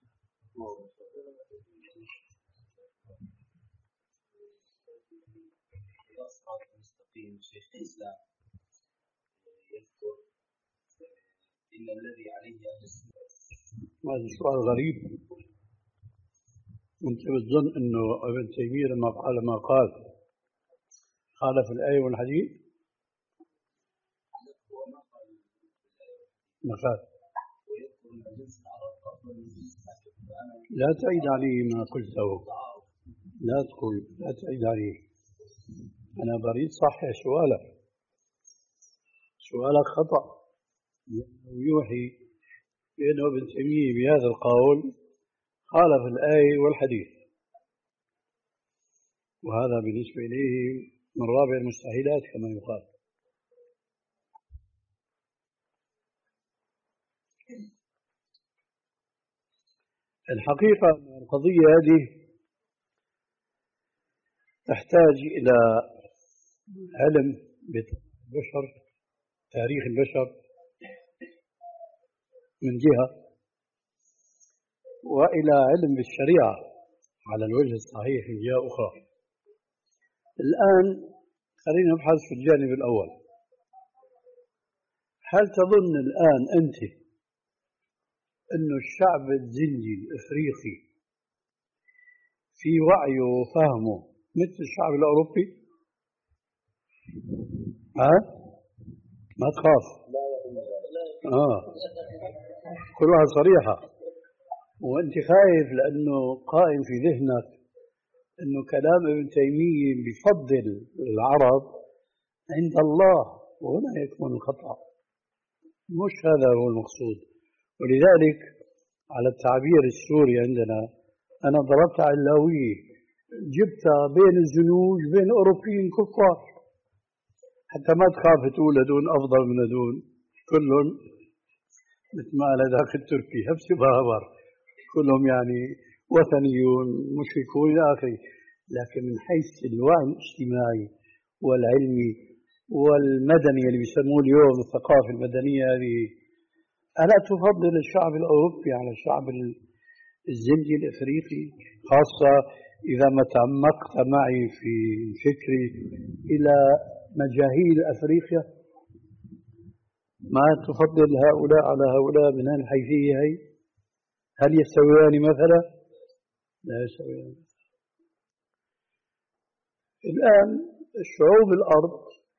شيخ الإسلام يذكر إن الذي عليه أهل السنة. هذا سؤال غريب. أنت بتظن أنه ابن تيمية لما قال ما قال خالف الآية والحديث؟ ما قال. لا تعيد عليه ما قلته، لا تقول لا تعيد عليه. أنا بريد صحح سؤالك، سؤالك خطأ، يوحي بأنه ابن تيمية بهذا القول خالف الآية والحديث، وهذا بالنسبة إليه من رابع المستحيلات كما يقال. الحقيقة القضية هذه تحتاج إلى علم بالبشر، تاريخ البشر من جهة، وإلى علم بالشريعة على الوجه الصحيح من جهة أخرى. الآن خلينا نبحث في الجانب الأول. هل تظن الآن أنت أن الشعب الزنجي الإفريقي في وعيه وفهمه مثل الشعب الأوروبي؟ ها؟ ما تخاف. آه. كلها صريحة. وأنت خايف لأنه قائم في ذهنك أنه كلام ابن تيمية بفضل العرب عند الله، وهنا يكون الخطأ. مش هذا هو المقصود. ولذلك على التعبير السوري عندنا أنا ضربت على اللاوية، جبتها بين الزنوج بين أوروبيين كفار حتى ما تخاف تقول هدول أفضل من هدول، كلهم مثل ما قال ذاك التركي هبس بهبر، كلهم يعني وثنيون مشركون إلى آخره. لكن من حيث الوعي الاجتماعي والعلمي والمدني اللي بيسموه اليوم الثقافة المدنية هذه، ألا تفضل الشعب الأوروبي على الشعب الزنجي الإفريقي؟ خاصة إذا ما تعمقت معي في فكري إلى مجاهيل أفريقيا، ما تفضل هؤلاء على هؤلاء من الحيثية هي؟ هل يستويان مثلا؟ لا يستويان. الآن شعوب الأرض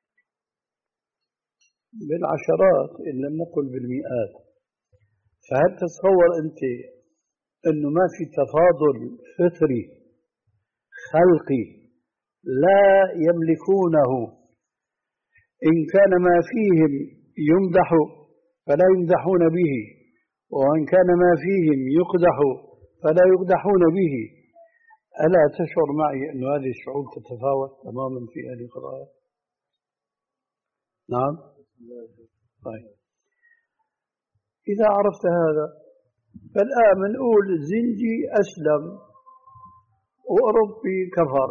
بالعشرات إن لم نقل بالمئات، فهل تتصور أنت أنه ما في تفاضل فطري خلقي لا يملكونه. إن كان ما فيهم يمدح فلا يمدحون به، وإن كان ما فيهم يقدح فلا يقدحون به. ألا تشعر معي أن هذه الشعوب تتفاوت تماما في هذه القضايا؟ نعم. طيب، إذا عرفت هذا فالآن نقول زنجي أسلم وأوروبي كفر،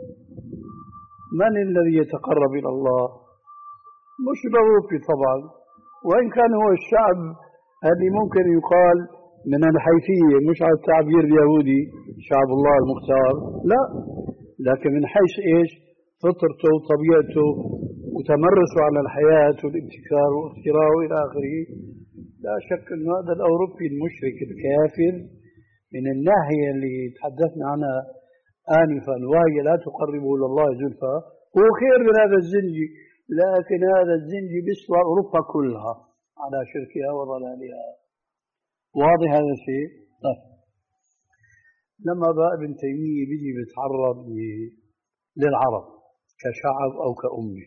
من الذي يتقرب إلى الله؟ مش الأوروبي طبعا، وإن كان هو الشعب هذه ممكن يقال من الحيثية، مش على التعبير اليهودي شعب الله المختار، لا، لكن من حيث إيش؟ فطرته وطبيعته وتمرسه على الحياة والابتكار واختراعه إلى آخره. لا شك أن هذا الأوروبي المشرك الكافر من الناحية اللي تحدثنا عنها آنفا وهي لا تقربه إلى الله زلفى هو خير من هذا الزنجي، لكن هذا الزنجي بيسوى أوروبا كلها على شركها وضلالها. واضح هذا الشيء؟ طيب، لما بقى ابن تيمية بيجي بيتعرض للعرب كشعب أو كأمة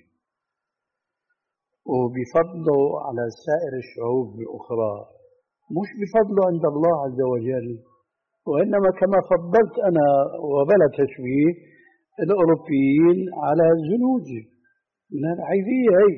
وبفضله على سائر الشعوب الأخرى، مش بفضله عند الله عز وجل، وإنما كما فضلت أنا وبلا تشبيه الأوروبيين على الزنوج من الحيثية هي.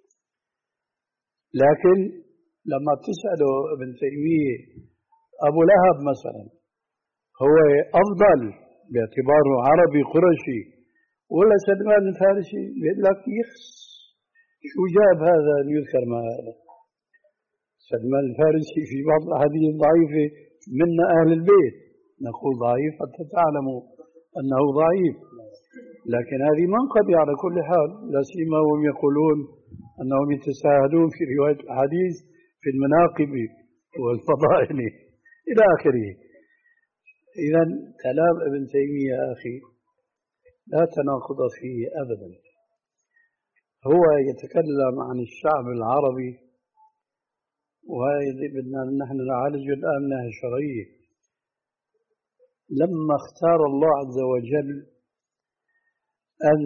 لكن لما تسأله ابن تيمية أبو لهب مثلا هو أفضل باعتباره عربي قرشي ولا سلمان الفارسي؟ بيقول لك يخص، شو جاب هذا أن يذكر مع هذا؟ سلمان الفارسي في بعض الأحاديث ضعيفة منا أهل البيت، نقول ضعيف حتى تعلموا أنه ضعيف، لكن هذه منقبة على كل حال، لا سيما وهم يقولون أنهم يتساهلون في رواية الحديث في المناقب والفضائل إلى آخره. إذا كلام ابن تيمية يا أخي لا تناقض فيه أبدا. هو يتكلم عن الشعب العربي، وهذه بدنا نحن نعالج الآن منها الشرعية. لما اختار الله عز وجل أن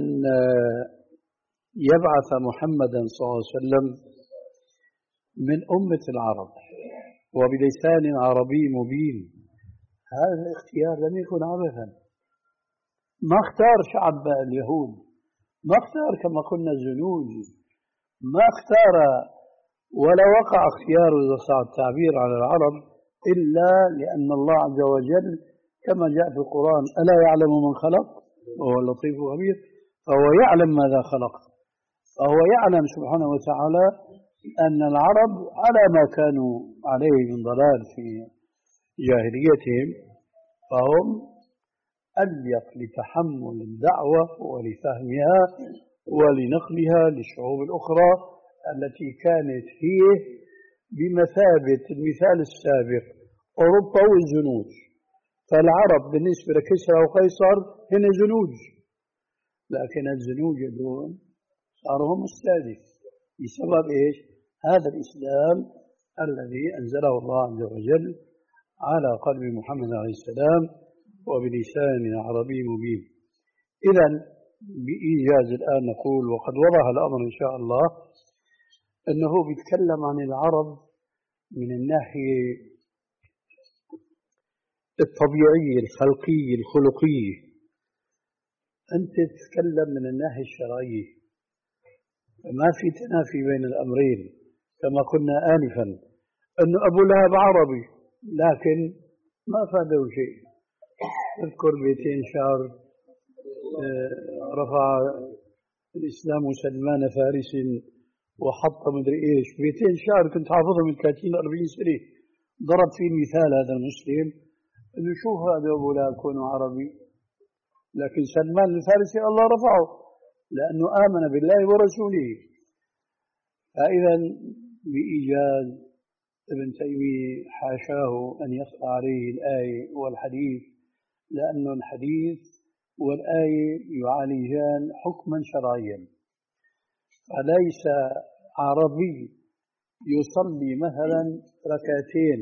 يبعث محمدا صلى الله عليه وسلم من أمة العرب وبلسان عربي مبين، هذا الاختيار لم يكن عبثا. ما اختار شعب اليهود، ما اختار كما قلنا الزنوج، ما اختار ولا وقع اختيار إذا صار التعبير على العرب إلا لأن الله عز وجل كما جاء في القرآن ألا يعلم من خلق وهو اللطيف الخبير، فهو يعلم ماذا خلق، فهو يعلم سبحانه وتعالى أن العرب على ما كانوا عليه من ضلال في جاهليتهم فهم أليق لتحمل الدعوة ولفهمها ولنقلها للشعوب الأخرى التي كانت هي بمثابة المثال السابق أوروبا والزنوج. فالعرب بالنسبة لكسرى وقيصر هن زنوج، لكن الزنوج دون صاروا هم السادس بسبب إيش؟ هذا الإسلام الذي أنزله الله عز وجل على قلب محمد عليه السلام وبلسان عربي مبين. إذن بإيجاز الآن نقول وقد وضح الأمر إن شاء الله أنه بيتكلم عن العرب من الناحية الطبيعية الخلقية الخلقية، أنت تتكلم من الناحية الشرعية، ما في تنافي بين الأمرين. كما قلنا آنفا أن أبو لهب عربي لكن ما فاده شيء. اذكر بيتين شعر رفع الإسلام سلمان فارس وحط مدري إيش، بيتين شعر كنت حافظهم من ثلاثين أربعين سنة، ضرب فيه مثال هذا المسلم إنه شوف هذا أبو لهب كونه عربي، لكن سلمان الفارسي الله رفعه لأنه آمن بالله ورسوله. فإذا بإيجاز ابن تيمية حاشاه أن يخفى عليه الآية والحديث، لأن الحديث والآية يعالجان حكما شرعيا، فليس عربي يصلي مثلا ركعتين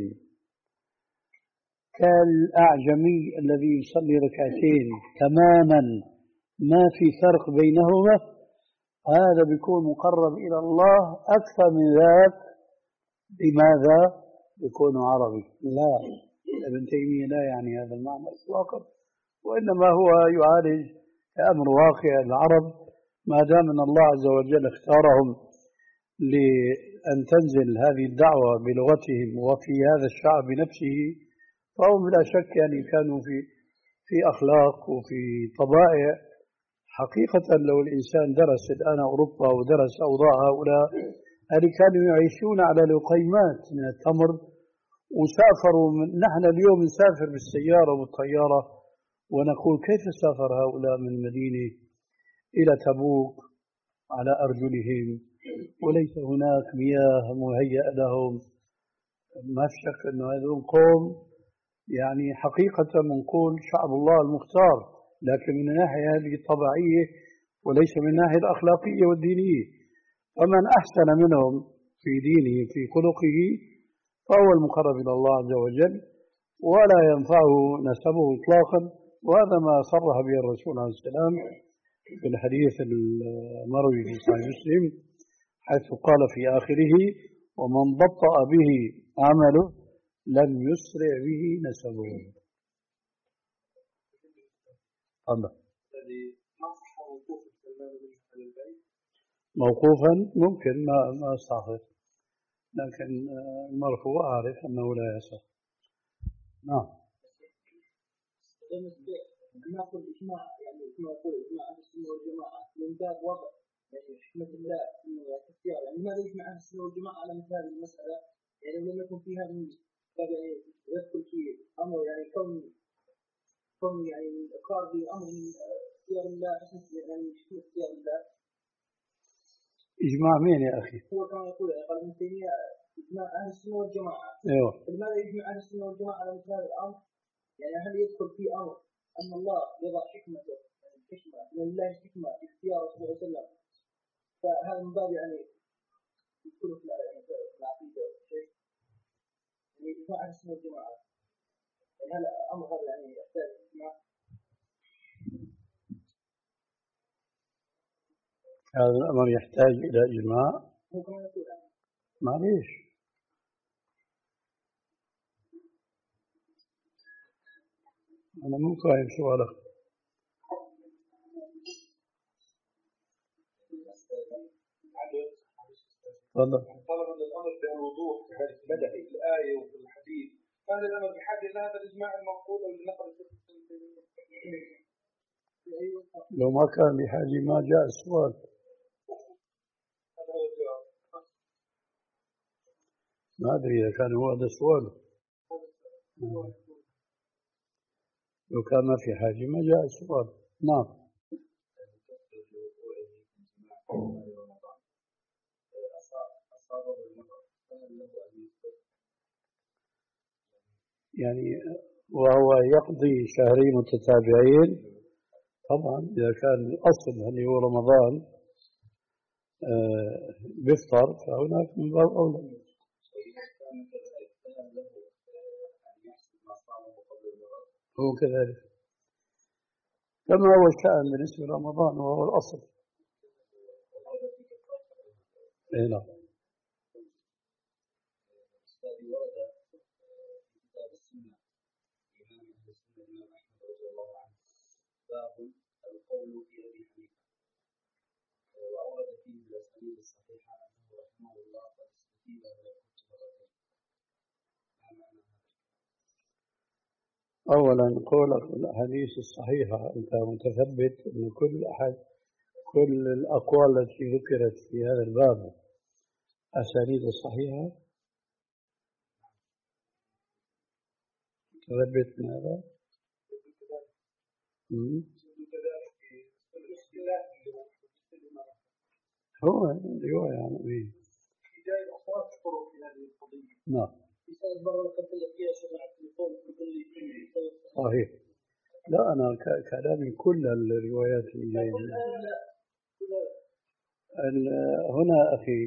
كالأعجمي الذي يصلي ركعتين تماما ما في فرق بينهما، هذا بيكون مقرب إلى الله أكثر من ذاك. لماذا؟ يكون عربي. لا، ابن تيمية لا يعني هذا المعنى إطلاقا، وإنما هو يعالج أمر واقع العرب، ما دام أن الله عز وجل اختارهم لأن تنزل هذه الدعوة بلغتهم وفي هذا الشعب بنفسه، فهم لا شك يعني كانوا في في أخلاق وفي طبائع. حقيقة لو الإنسان درس الآن أوروبا ودرس أوضاع هؤلاء، هذه كانوا يعيشون على لقيمات من التمر وسافروا. من نحن اليوم نسافر بالسيارة والطيارة ونقول كيف سافر هؤلاء من المدينة إلى تبوك على أرجلهم وليس هناك مياه مهيئة لهم. ما في شك أن هذا قوم يعني حقيقة منقول شعب الله المختار، لكن من الناحية هذه الطبيعية وليس من الناحية الأخلاقية والدينية. فمن أحسن منهم في دينه في خلقه فهو المقرب إلى الله عز وجل ولا ينفعه نسبه إطلاقا. وهذا ما صرح به الرسول عليه السلام في الحديث المروي في صحيح مسلم، حيث قال في آخره: ومن بطأ به عمله لم يسرع به نسبه. الله. موقوفا ممكن ما ما استحضر، لكن المرفوع أعرف أنه لا يصح. نعم. ناخذ اجماع، يعني كما يقول اجماع اهل السنه والجماعه من باب وضع يعني حكمه الله انه الاختيار، يعني لماذا يجمع اهل السنه والجماعه على مثل هذه المساله؟ يعني لم يكن فيها من باب يعني يدخل في امر يعني كون كون يعني الاقرار بامر من اختيار الله، يعني حكمه اختيار الله. اجماع مين يا اخي؟ هو كما يقول قال ابن تيميه اجماع اهل السنه والجماعه. ايوه. لماذا يجمع اهل السنه والجماعه على مثل هذا الامر؟ يعني هل يدخل في امر أن الله يضع حكمته، يعني الحكمة من الله حكمة في اختيار رسول الله صلى الله عليه وسلم، فهذا من باب يعني يدخل في العقيدة شيء يعني إجماع أهل السنة والجماعة. يعني هذا أمر هذا يعني يحتاج إجماع. هذا الأمر يحتاج إلى إجماع. هو كما يقول يعني. معليش. أنا مو فاهم سؤالك. تفضل. طلب أن الأمر بالوضوح بدأ في الآية وفي الحديث، هذا الأمر بحاجة إلى هذا الإجماع المنقول أو نقل. لو ما كان بحاجة ما جاء السؤال. ما أدري إذا كان هو هذا السؤال. لو كان ما في حاجة ما جاء السؤال. نعم. يعني وهو يقضي شهرين متتابعين طبعا إذا كان الأصل هل هو رمضان آه بيفطر، فهناك من باب أولى. هو كذلك كما هو الشأن بالنسبة لرمضان وهو الأصل. إيه نعم. باب القول في أبي حنيفة، وأورد فيه الأسانيد الصحيحة أنه رحمه الله قد استجيب له كتب مرتين. ما معنى هذا؟ أولا قولك الأحاديث الصحيحة، أنت متثبت أن كل أحد كل الأقوال التي ذكرت في هذا الباب أسانيد الصحيحة؟ متثبت من هذا؟ هو رواية عن أبي. نعم. صحيح. لا أنا كلامي كل الروايات اللي جاية هنا أخي.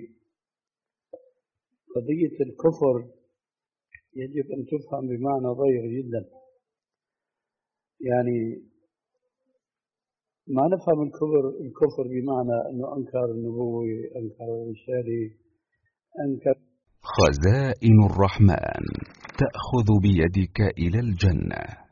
قضية الكفر يجب أن تفهم بمعنى ضيق جدا. يعني ما نفهم الكفر الكفر بمعنى أنه أنكر النبوة، أنكر الرسالة، أنكر. خزائن الرحمن تأخذ بيدك إلى الجنة.